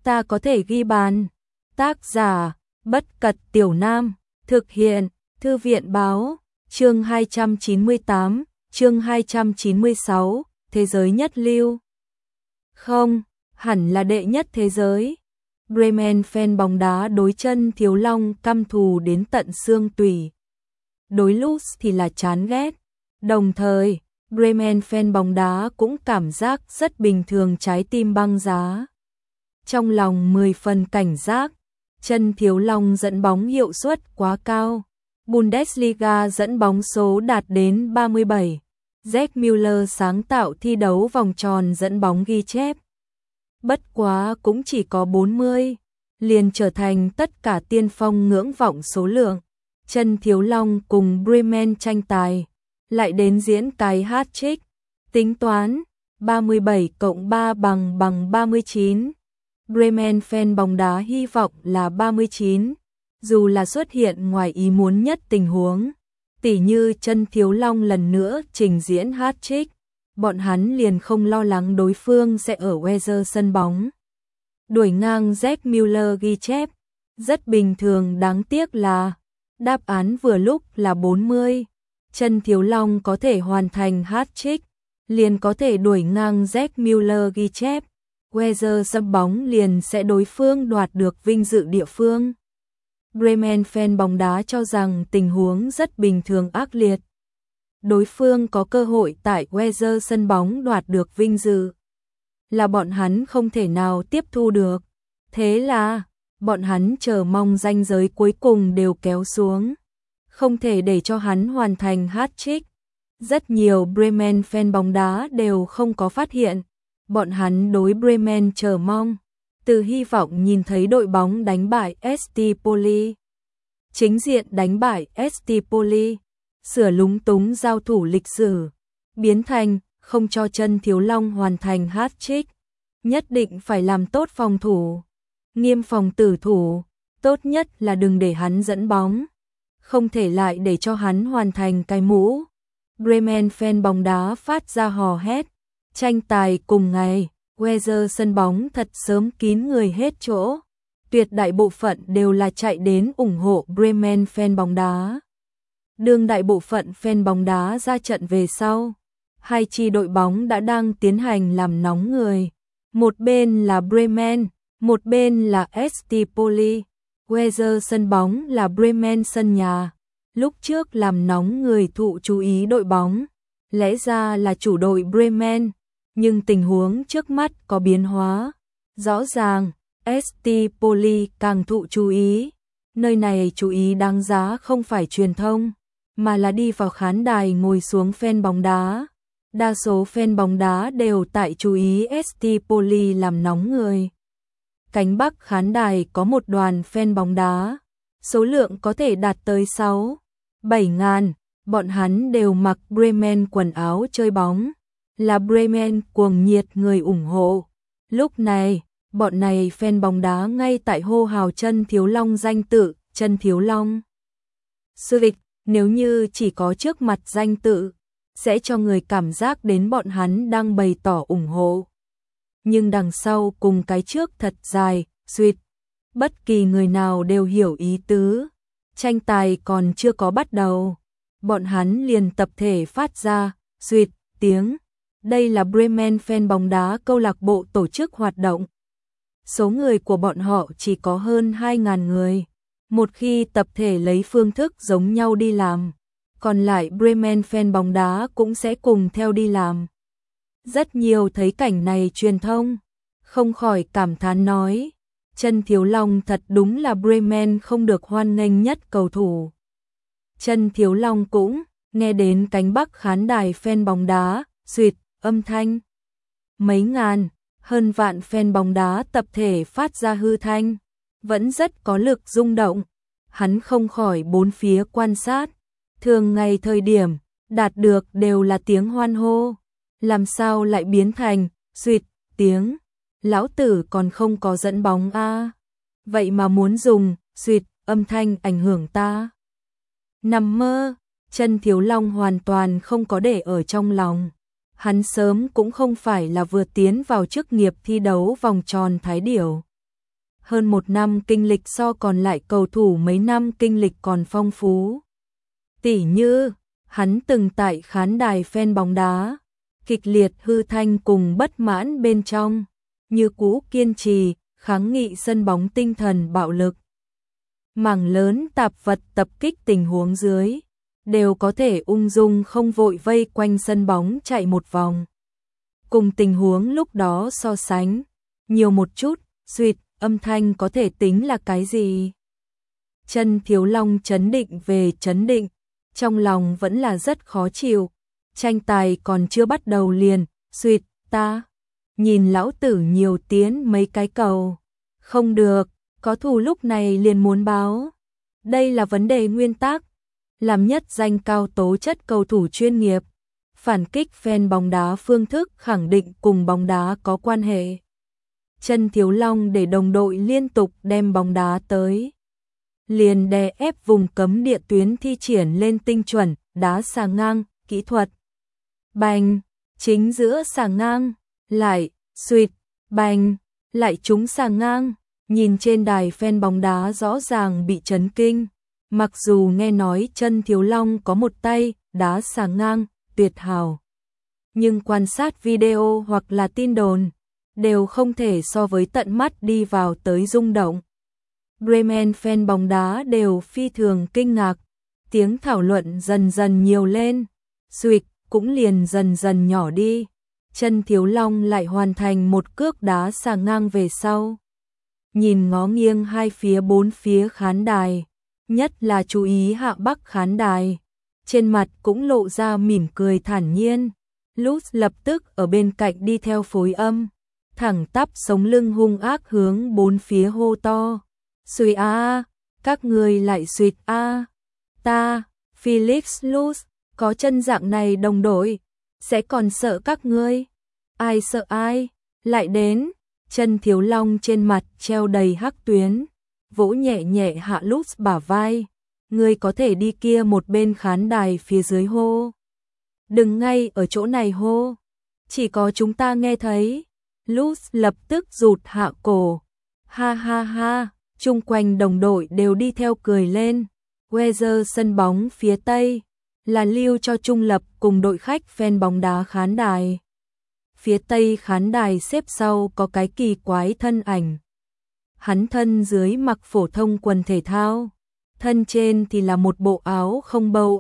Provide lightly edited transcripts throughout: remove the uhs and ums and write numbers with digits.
ta có thể ghi bàn. Tác giả, Bất Cật Tiểu Nam, thực hiện, Thư viện báo, chương 298, chương 296, thế giới nhất lưu. Không, hẳn là đệ nhất thế giới. Bremen fan bóng đá đối Chân Thiếu Long căm thù đến tận xương tủy. Đối Lutz thì là chán ghét. Đồng thời, Bremen fan bóng đá cũng cảm giác rất bình thường, trái tim băng giá. Trong lòng 10 phần cảnh giác, Chân Thiếu Long dẫn bóng hiệu suất quá cao. Bundesliga dẫn bóng số đạt đến 37. Jack Müller sáng tạo thi đấu vòng tròn dẫn bóng ghi chép. Bất quá cũng chỉ có 40, liền trở thành tất cả tiên phong ngưỡng vọng số lượng. Chân Thiếu Long cùng Bremen tranh tài, lại đến diễn cái hat-trick. Tính toán, 37 cộng 3 bằng 39. Bremen fan bóng đá hy vọng là 39, dù là xuất hiện ngoài ý muốn nhất tình huống, tỉ như Chân Thiếu Long lần nữa trình diễn hat-trick, bọn hắn liền không lo lắng đối phương sẽ ở Weser sân bóng đuổi ngang Jack Müller ghi chép. Rất bình thường, đáng tiếc là đáp án vừa lúc là 40. Chân Thiếu Long có thể hoàn thành hat-trick, liền có thể đuổi ngang Jack Müller ghi chép. Weser sân bóng liền sẽ đối phương đoạt được vinh dự địa phương. Bremen fan bóng đá cho rằng tình huống rất bình thường ác liệt. Đối phương có cơ hội tại Weser sân bóng đoạt được vinh dự, là bọn hắn không thể nào tiếp thu được. Thế là, bọn hắn chờ mong ranh giới cuối cùng đều kéo xuống, không thể để cho hắn hoàn thành hat-trick. Rất nhiều Bremen fan bóng đá đều không có phát hiện, bọn hắn đối Bremen chờ mong, từ hy vọng nhìn thấy đội bóng đánh bại ST Poli. Chính diện đánh bại ST Poli, sửa lúng túng giao thủ lịch sử, biến thành không cho Chân Thiếu Long hoàn thành hat-trick. Nhất định phải làm tốt phòng thủ, nghiêm phòng tử thủ, tốt nhất là đừng để hắn dẫn bóng, không thể lại để cho hắn hoàn thành cái mũ. Bremen fan bóng đá phát ra hò hét. Tranh tài cùng ngày, Weser sân bóng thật sớm kín người hết chỗ. Tuyệt đại bộ phận đều là chạy đến ủng hộ Bremen fan bóng đá. Đương đại bộ phận fan bóng đá ra trận về sau, hai chi đội bóng đã đang tiến hành làm nóng người. Một bên là Bremen, một bên là ST Poli. Weser sân bóng là Bremen sân nhà. Lúc trước làm nóng người thụ chú ý đội bóng, lẽ ra là chủ đội Bremen, nhưng tình huống trước mắt có biến hóa. Rõ ràng, ST Poli càng thụ chú ý. Nơi này chú ý đáng giá không phải truyền thông, mà là đi vào khán đài ngồi xuống fan bóng đá. Đa số fan bóng đá đều tại chú ý ST Poli làm nóng người. Cánh Bắc khán đài có một đoàn fan bóng đá, số lượng có thể đạt tới 6-7 ngàn. Bọn hắn đều mặc Bremen quần áo chơi bóng, là Bremen cuồng nhiệt người ủng hộ. Lúc này, bọn này fan bóng đá ngay tại hô hào Chân Thiếu Long danh tự, Chân Thiếu Long. Sự việc, nếu như chỉ có trước mặt danh tự, sẽ cho người cảm giác đến bọn hắn đang bày tỏ ủng hộ. Nhưng đằng sau cùng cái trước thật dài, suýt, bất kỳ người nào đều hiểu ý tứ. Tranh tài còn chưa có bắt đầu, bọn hắn liền tập thể phát ra, suýt, tiếng. Đây là Bremen fan bóng đá câu lạc bộ tổ chức hoạt động. Số người của bọn họ chỉ có hơn 2.000 người. Một khi tập thể lấy phương thức giống nhau đi làm, còn lại Bremen fan bóng đá cũng sẽ cùng theo đi làm. Rất nhiều thấy cảnh này truyền thông, không khỏi cảm thán nói, Chân Thiếu Long thật đúng là Bremen không được hoan nghênh nhất cầu thủ. Chân Thiếu Long cũng nghe đến cánh Bắc khán đài fan bóng đá, suýt, âm thanh. Mấy ngàn, hơn vạn fan bóng đá tập thể phát ra hư thanh, vẫn rất có lực rung động. Hắn không khỏi bốn phía quan sát, thường ngày thời điểm đạt được đều là tiếng hoan hô, làm sao lại biến thành suýt tiếng. Lão tử còn không có dẫn bóng a, vậy mà muốn dùng suýt âm thanh ảnh hưởng ta. Nằm mơ. Chân Thiếu Long hoàn toàn không có để ở trong lòng. Hắn sớm cũng không phải là vừa tiến vào chức nghiệp thi đấu vòng tròn Thái Điểu. hơn một năm kinh lịch so còn lại cầu thủ mấy năm kinh lịch còn phong phú. Tỉ như, hắn từng tại khán đài fan bóng đá, kịch liệt hư thanh cùng bất mãn bên trong, như cũ kiên trì, kháng nghị sân bóng tinh thần bạo lực. Mảng lớn tạp vật tập kích tình huống dưới, đều có thể ung dung không vội vây quanh sân bóng chạy một vòng. Cùng tình huống lúc đó so sánh, nhiều một chút, suýt, âm thanh có thể tính là cái gì? Chân Thiếu Long chấn định về chấn định, trong lòng vẫn là rất khó chịu. Tranh tài còn chưa bắt đầu liền, suýt, ta nhìn lão tử nhiều tiến mấy cái cầu. Không được, có thù lúc này liền muốn báo. Đây là vấn đề nguyên tắc. Làm nhất danh cao tố chất cầu thủ chuyên nghiệp, phản kích fan bóng đá phương thức khẳng định cùng bóng đá có quan hệ. Chân Thiếu Long để đồng đội liên tục đem bóng đá tới, liền đè ép vùng cấm địa tuyến thi triển lên tinh chuẩn, đá xà ngang, kỹ thuật. Bành, chính giữa xà ngang, lại, suýt, bành, lại trúng xà ngang, nhìn trên đài fan bóng đá rõ ràng bị chấn kinh. Mặc dù nghe nói Chân Thiếu Long có một tay, đá xà ngang, tuyệt hảo. Nhưng quan sát video hoặc là tin đồn, đều không thể so với tận mắt đi vào tới rung động. Bremen fan bóng đá đều phi thường kinh ngạc, tiếng thảo luận dần dần nhiều lên, suýt cũng liền dần dần nhỏ đi. Chân Thiếu Long lại hoàn thành một cước đá xà ngang về sau. Nhìn ngó nghiêng hai phía bốn phía khán đài, nhất là chú ý hạ bắc khán đài, trên mặt cũng lộ ra mỉm cười thản nhiên. Lutz lập tức ở bên cạnh đi theo phối âm, thẳng tắp sống lưng hung ác hướng bốn phía hô to. Suy a, các người lại suýt a. Ta, Felix Lutz, có chân dạng này đồng đội, sẽ còn sợ các ngươi. Ai sợ ai, lại đến. Chân Thiếu Long trên mặt treo đầy hắc tuyến, vỗ nhẹ nhẹ hạ Lutz bả vai. Ngươi có thể đi kia một bên khán đài phía dưới hô. Đừng ngay ở chỗ này hô, chỉ có chúng ta nghe thấy. Lutz lập tức rụt hạ cổ. Ha ha ha, chung quanh đồng đội đều đi theo cười lên. Weser sân bóng phía Tây, là lưu cho trung lập cùng đội khách fan bóng đá khán đài. Phía Tây khán đài xếp sau có cái kỳ quái thân ảnh. Hắn thân dưới mặc phổ thông quần thể thao, thân trên thì là một bộ áo không bâu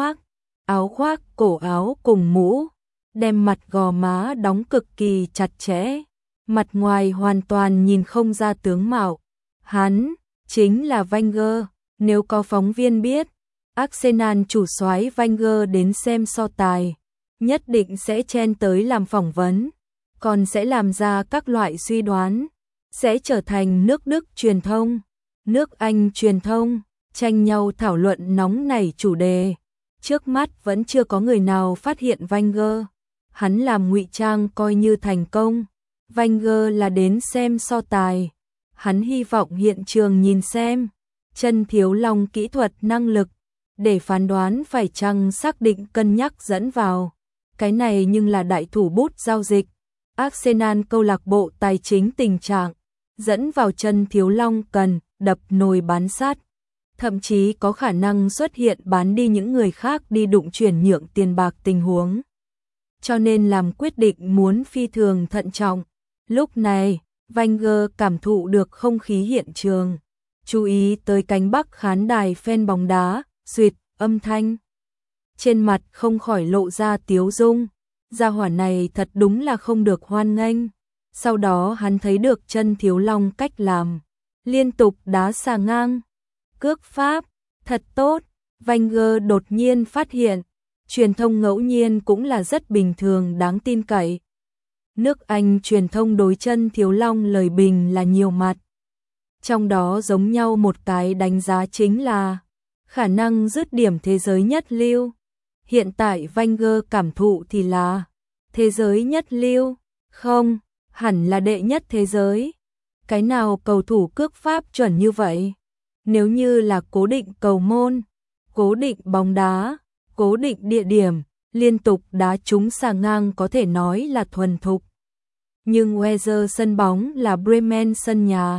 áo khoác, cổ áo cùng mũ, đem mặt gò má đóng cực kỳ chặt chẽ, mặt ngoài hoàn toàn nhìn không ra tướng mạo. Hắn chính là Wenger, nếu có phóng viên biết Arsenal chủ soái Wenger đến xem so tài, nhất định sẽ chen tới làm phỏng vấn, còn sẽ làm ra các loại suy đoán, sẽ trở thành nước Đức truyền thông, nước Anh truyền thông, tranh nhau thảo luận nóng nảy chủ đề. Trước mắt vẫn chưa có người nào phát hiện Wenger, hắn làm ngụy trang coi như thành công. Wenger là đến xem so tài, hắn hy vọng hiện trường nhìn xem Chân Thiếu Long kỹ thuật năng lực, để phán đoán phải chăng xác định cân nhắc dẫn vào. Cái này nhưng là đại thủ bút giao dịch. Arsenal câu lạc bộ tài chính tình trạng, dẫn vào Chân Thiếu Long cần đập nồi bán sắt, thậm chí có khả năng xuất hiện bán đi những người khác đi đụng chuyển nhượng tiền bạc tình huống. Cho nên làm quyết định muốn phi thường thận trọng. Lúc này, Wenger cảm thụ được không khí hiện trường, chú ý tới cánh bắc khán đài fan bóng đá, suýt, âm thanh. Trên mặt không khỏi lộ ra tiếu dung, gia hỏa này thật đúng là không được hoan nghênh. Sau đó hắn thấy được Chân Thiếu Long cách làm, liên tục đá xà ngang, cước pháp, thật tốt. Wenger đột nhiên phát hiện, truyền thông ngẫu nhiên cũng là rất bình thường đáng tin cậy. Nước Anh truyền thông đối Chân Thiếu Long lời bình là nhiều mặt. Trong đó giống nhau một cái đánh giá chính là khả năng dứt điểm thế giới nhất lưu. Hiện tại Wenger cảm thụ thì là thế giới nhất lưu, không, hẳn là đệ nhất thế giới. Cái nào cầu thủ cước pháp chuẩn như vậy? Nếu như là cố định cầu môn, cố định bóng đá, cố định địa điểm, liên tục đá trúng xà ngang có thể nói là thuần thục. Nhưng Weser sân bóng là Bremen sân nhà,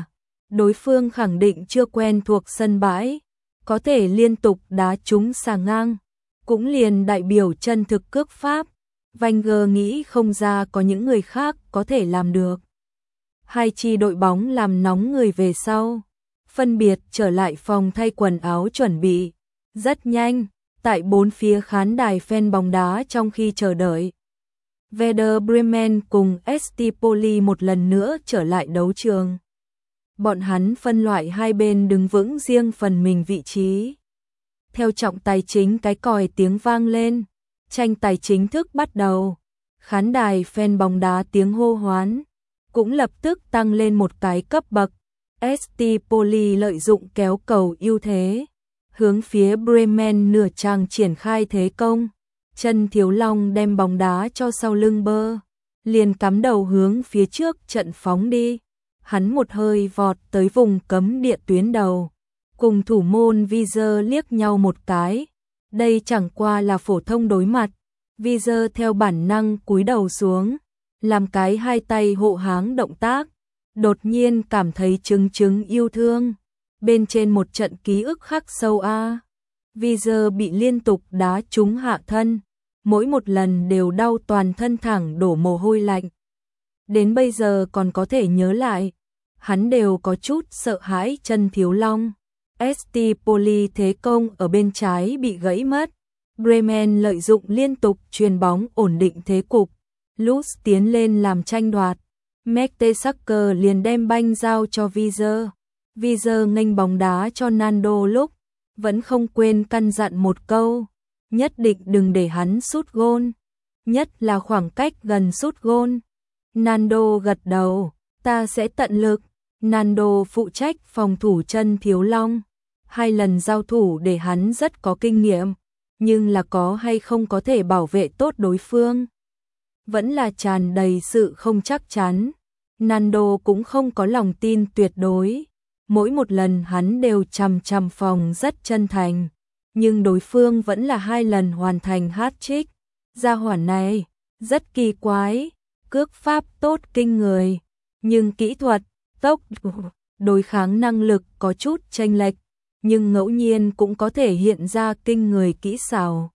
đối phương khẳng định chưa quen thuộc sân bãi, có thể liên tục đá trúng xà ngang, cũng liền đại biểu chân thực cước pháp. Wenger nghĩ không ra có những người khác có thể làm được. Hai chi đội bóng làm nóng người về sau, phân biệt trở lại phòng thay quần áo chuẩn bị. Rất nhanh, tại bốn phía khán đài fan bóng đá trong khi chờ đợi, Werder Bremen cùng ST Poli một lần nữa trở lại đấu trường. Bọn hắn phân loại hai bên đứng vững riêng phần mình vị trí. Theo trọng tài chính cái còi tiếng vang lên, tranh tài chính thức bắt đầu. Khán đài fan bóng đá tiếng hô hoán cũng lập tức tăng lên một cái cấp bậc. ST Poli lợi dụng kéo cầu ưu thế, hướng phía Bremen nửa chàng triển khai thế công. Chân Thiếu Long đem bóng đá cho sau lưng bơ, liền cắm đầu hướng phía trước trận phóng đi. Hắn một hơi vọt tới vùng cấm địa tuyến đầu, cùng thủ môn Vizer liếc nhau một cái. Đây chẳng qua là phổ thông đối mặt. Vizer theo bản năng cúi đầu xuống, làm cái hai tay hộ háng động tác. Đột nhiên cảm thấy chứng yêu thương. Bên trên một trận ký ức khắc sâu a. Vizer bị liên tục đá trúng hạ thân, mỗi một lần đều đau toàn thân thẳng đổ mồ hôi lạnh. Đến bây giờ còn có thể nhớ lại, hắn đều có chút sợ hãi. Chân Thiếu Long, ST Poli thế công ở bên trái bị gãy mất. Bremen lợi dụng liên tục chuyền bóng ổn định thế cục. Lutz tiến lên làm tranh đoạt. Mertesacker liền đem banh giao cho Vizer. Vizer nghênh bóng đá cho Nando lúc vẫn không quên căn dặn một câu, nhất định đừng để hắn sút gôn, nhất là khoảng cách gần sút gôn. Nando gật đầu, ta sẽ tận lực. Nando phụ trách phòng thủ Chân Thiếu Long. Hai lần giao thủ để hắn rất có kinh nghiệm, nhưng là có hay không có thể bảo vệ tốt đối phương, vẫn là tràn đầy sự không chắc chắn. Nando cũng không có lòng tin tuyệt đối. Mỗi một lần hắn đều chằm phòng rất chân thành, nhưng đối phương vẫn là hai lần hoàn thành hat-trick. Gia hỏa này rất kỳ quái, cước pháp tốt kinh người, nhưng kỹ thuật, tốc độ, đối kháng năng lực có chút chênh lệch, nhưng ngẫu nhiên cũng có thể hiện ra kinh người kỹ xảo.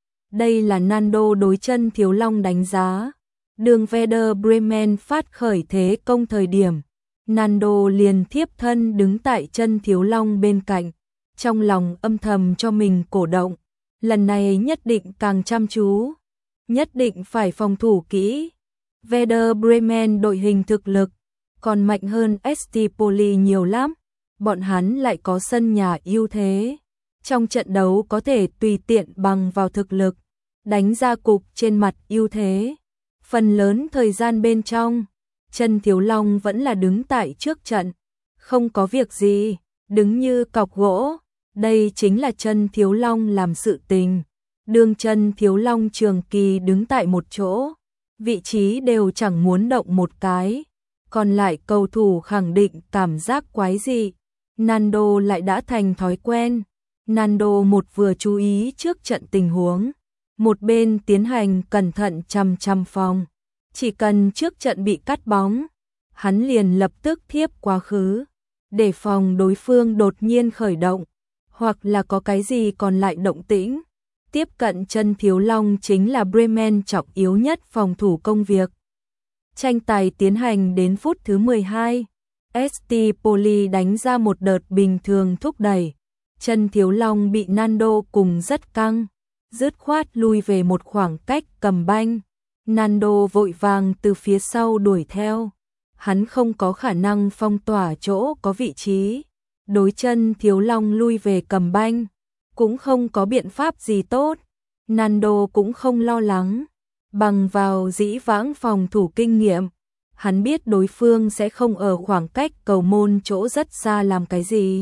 Đây là Nando đối Chân Thiếu Long đánh giá. Đường Werder Bremen phát khởi thế công thời điểm, Nando liền thiếp thân đứng tại Chân Thiếu Long bên cạnh, trong lòng âm thầm cho mình cổ động. Lần này nhất định càng chăm chú, nhất định phải phòng thủ kỹ. Werder Bremen đội hình thực lực còn mạnh hơn ST Poli nhiều lắm, bọn hắn lại có sân nhà ưu thế. Trong trận đấu có thể tùy tiện bằng vào thực lực, đánh ra cục trên mặt ưu thế. Phần lớn thời gian bên trong, Chân Thiếu Long vẫn là đứng tại trước trận, không có việc gì, đứng như cọc gỗ. Đây chính là Chân Thiếu Long làm sự tình. Đường Chân Thiếu Long trường kỳ đứng tại một chỗ, vị trí đều chẳng muốn động một cái, còn lại cầu thủ khẳng định cảm giác quái dị. Nando lại đã thành thói quen. Nando một vừa chú ý trước trận tình huống, một bên tiến hành cẩn thận chằm phòng. Chỉ cần trước trận bị cắt bóng, hắn liền lập tức thiếp quá khứ, để phòng đối phương đột nhiên khởi động, hoặc là có cái gì còn lại động tĩnh. Tiếp cận Chân Thiếu Long chính là Bremen trọng yếu nhất phòng thủ công việc. Tranh tài tiến hành đến phút thứ 12, ST Poli đánh ra một đợt bình thường thúc đẩy. Chân Thiếu Long bị Nando cùng rất căng, dứt khoát lui về một khoảng cách cầm banh. Nando vội vàng từ phía sau đuổi theo. Hắn không có khả năng phong tỏa chỗ có vị trí. Đối Chân Thiếu Long lui về cầm banh, cũng không có biện pháp gì tốt. Nando cũng không lo lắng. Bằng vào dĩ vãng phòng thủ kinh nghiệm, hắn biết đối phương sẽ không ở khoảng cách cầu môn chỗ rất xa làm cái gì.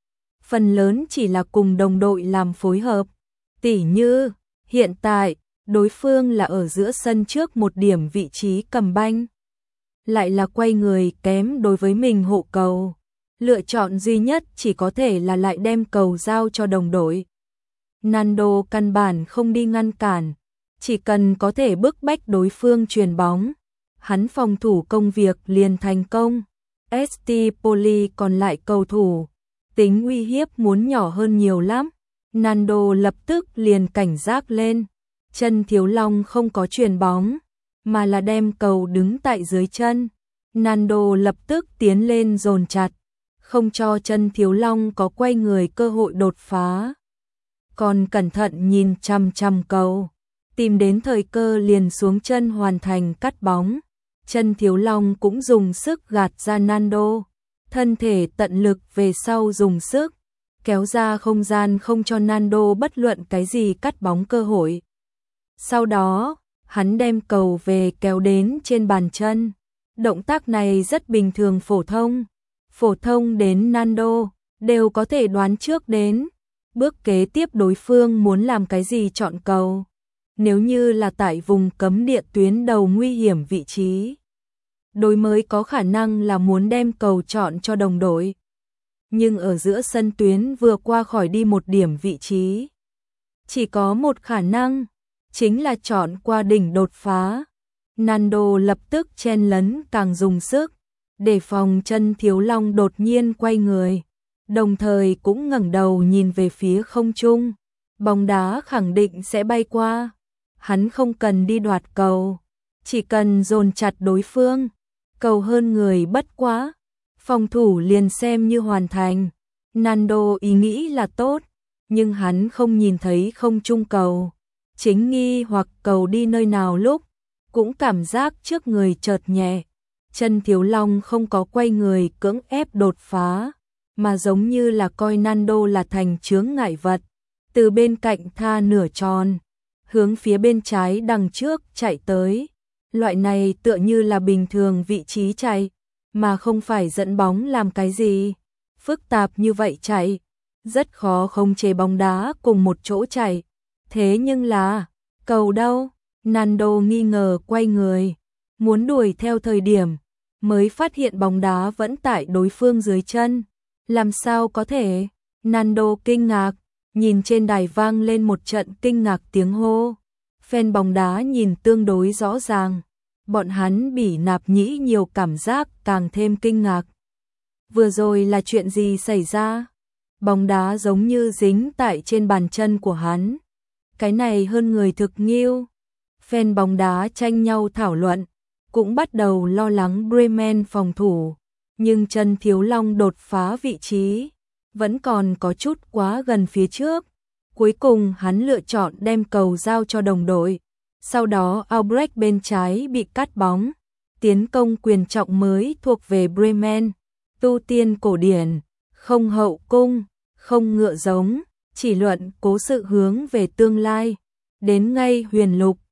Phần lớn chỉ là cùng đồng đội làm phối hợp. Tỉ như, hiện tại, đối phương là ở giữa sân trước một điểm vị trí cầm banh, lại là quay người kém đối với mình hộ cầu. Lựa chọn duy nhất chỉ có thể là lại đem cầu giao cho đồng đội. Nando căn bản không đi ngăn cản, chỉ cần có thể bức bách đối phương chuyền bóng, hắn phòng thủ công việc liền thành công. ST Poli còn lại cầu thủ, tính uy hiếp muốn nhỏ hơn nhiều lắm. Nando lập tức liền cảnh giác lên, chân Thiếu Long không có chuyền bóng, mà là đem cầu đứng tại dưới chân. Nando lập tức tiến lên dồn chặt, không cho chân Thiếu Long có quay người cơ hội đột phá. Còn cẩn thận nhìn chằm chằm cầu, tìm đến thời cơ liền xuống chân hoàn thành cắt bóng. Chân Thiếu Long cũng dùng sức gạt ra Nando, thân thể tận lực về sau dùng sức, kéo ra không gian không cho Nando bất luận cái gì cắt bóng cơ hội. Sau đó, hắn đem cầu về kéo đến trên bàn chân. Động tác này rất bình thường phổ thông đến Nando, đều có thể đoán trước đến. Bước kế tiếp đối phương muốn làm cái gì chọn cầu. Nếu như là tại vùng cấm địa tuyến đầu nguy hiểm vị trí, đối mới có khả năng là muốn đem cầu chọn cho đồng đội. Nhưng ở giữa sân tuyến vừa qua khỏi đi một điểm vị trí, chỉ có một khả năng, chính là chọn qua đỉnh đột phá. Nando lập tức chen lấn càng dùng sức, để phòng chân Thiếu Long đột nhiên quay người, đồng thời cũng ngẩng đầu nhìn về phía không trung. Bóng đá khẳng định sẽ bay qua, hắn không cần đi đoạt cầu, chỉ cần dồn chặt đối phương, cầu hơn người bất quá, phòng thủ liền xem như hoàn thành. Nando ý nghĩ là tốt, nhưng hắn không nhìn thấy không trung cầu, chính nghi hoặc cầu đi nơi nào lúc, cũng cảm giác trước người chợt nhẹ. Chân Thiếu Long không có quay người cưỡng ép đột phá, mà giống như là coi Nando là thành chướng ngại vật, từ bên cạnh tha nửa tròn, hướng phía bên trái đằng trước chạy tới. Loại này tựa như là bình thường vị trí chạy, mà không phải dẫn bóng làm cái gì. Phức tạp như vậy chạy, rất khó khống chế bóng đá cùng một chỗ chạy. Thế nhưng là, cầu đâu? Nando nghi ngờ quay người, muốn đuổi theo thời điểm, mới phát hiện bóng đá vẫn tại đối phương dưới chân. Làm sao có thể? Nando kinh ngạc, nhìn trên đài vang lên một trận kinh ngạc tiếng hô. Fan bóng đá nhìn tương đối rõ ràng, bọn hắn bỉ nạp nhĩ nhiều cảm giác càng thêm kinh ngạc. Vừa rồi là chuyện gì xảy ra? Bóng đá giống như dính tại trên bàn chân của hắn. Cái này hơn người thực nghiêu. Fan bóng đá tranh nhau thảo luận, cũng bắt đầu lo lắng Bremen phòng thủ, nhưng chân Thiếu Long đột phá vị trí, vẫn còn có chút quá gần phía trước. Cuối cùng hắn lựa chọn đem cầu giao cho đồng đội. Sau đó Albrecht bên trái bị cắt bóng, tiến công quyền trọng mới thuộc về Bremen. Tu tiên cổ điển, không hậu cung, không ngựa giống, chỉ luận cố sự hướng về tương lai. Đến ngay huyền lục,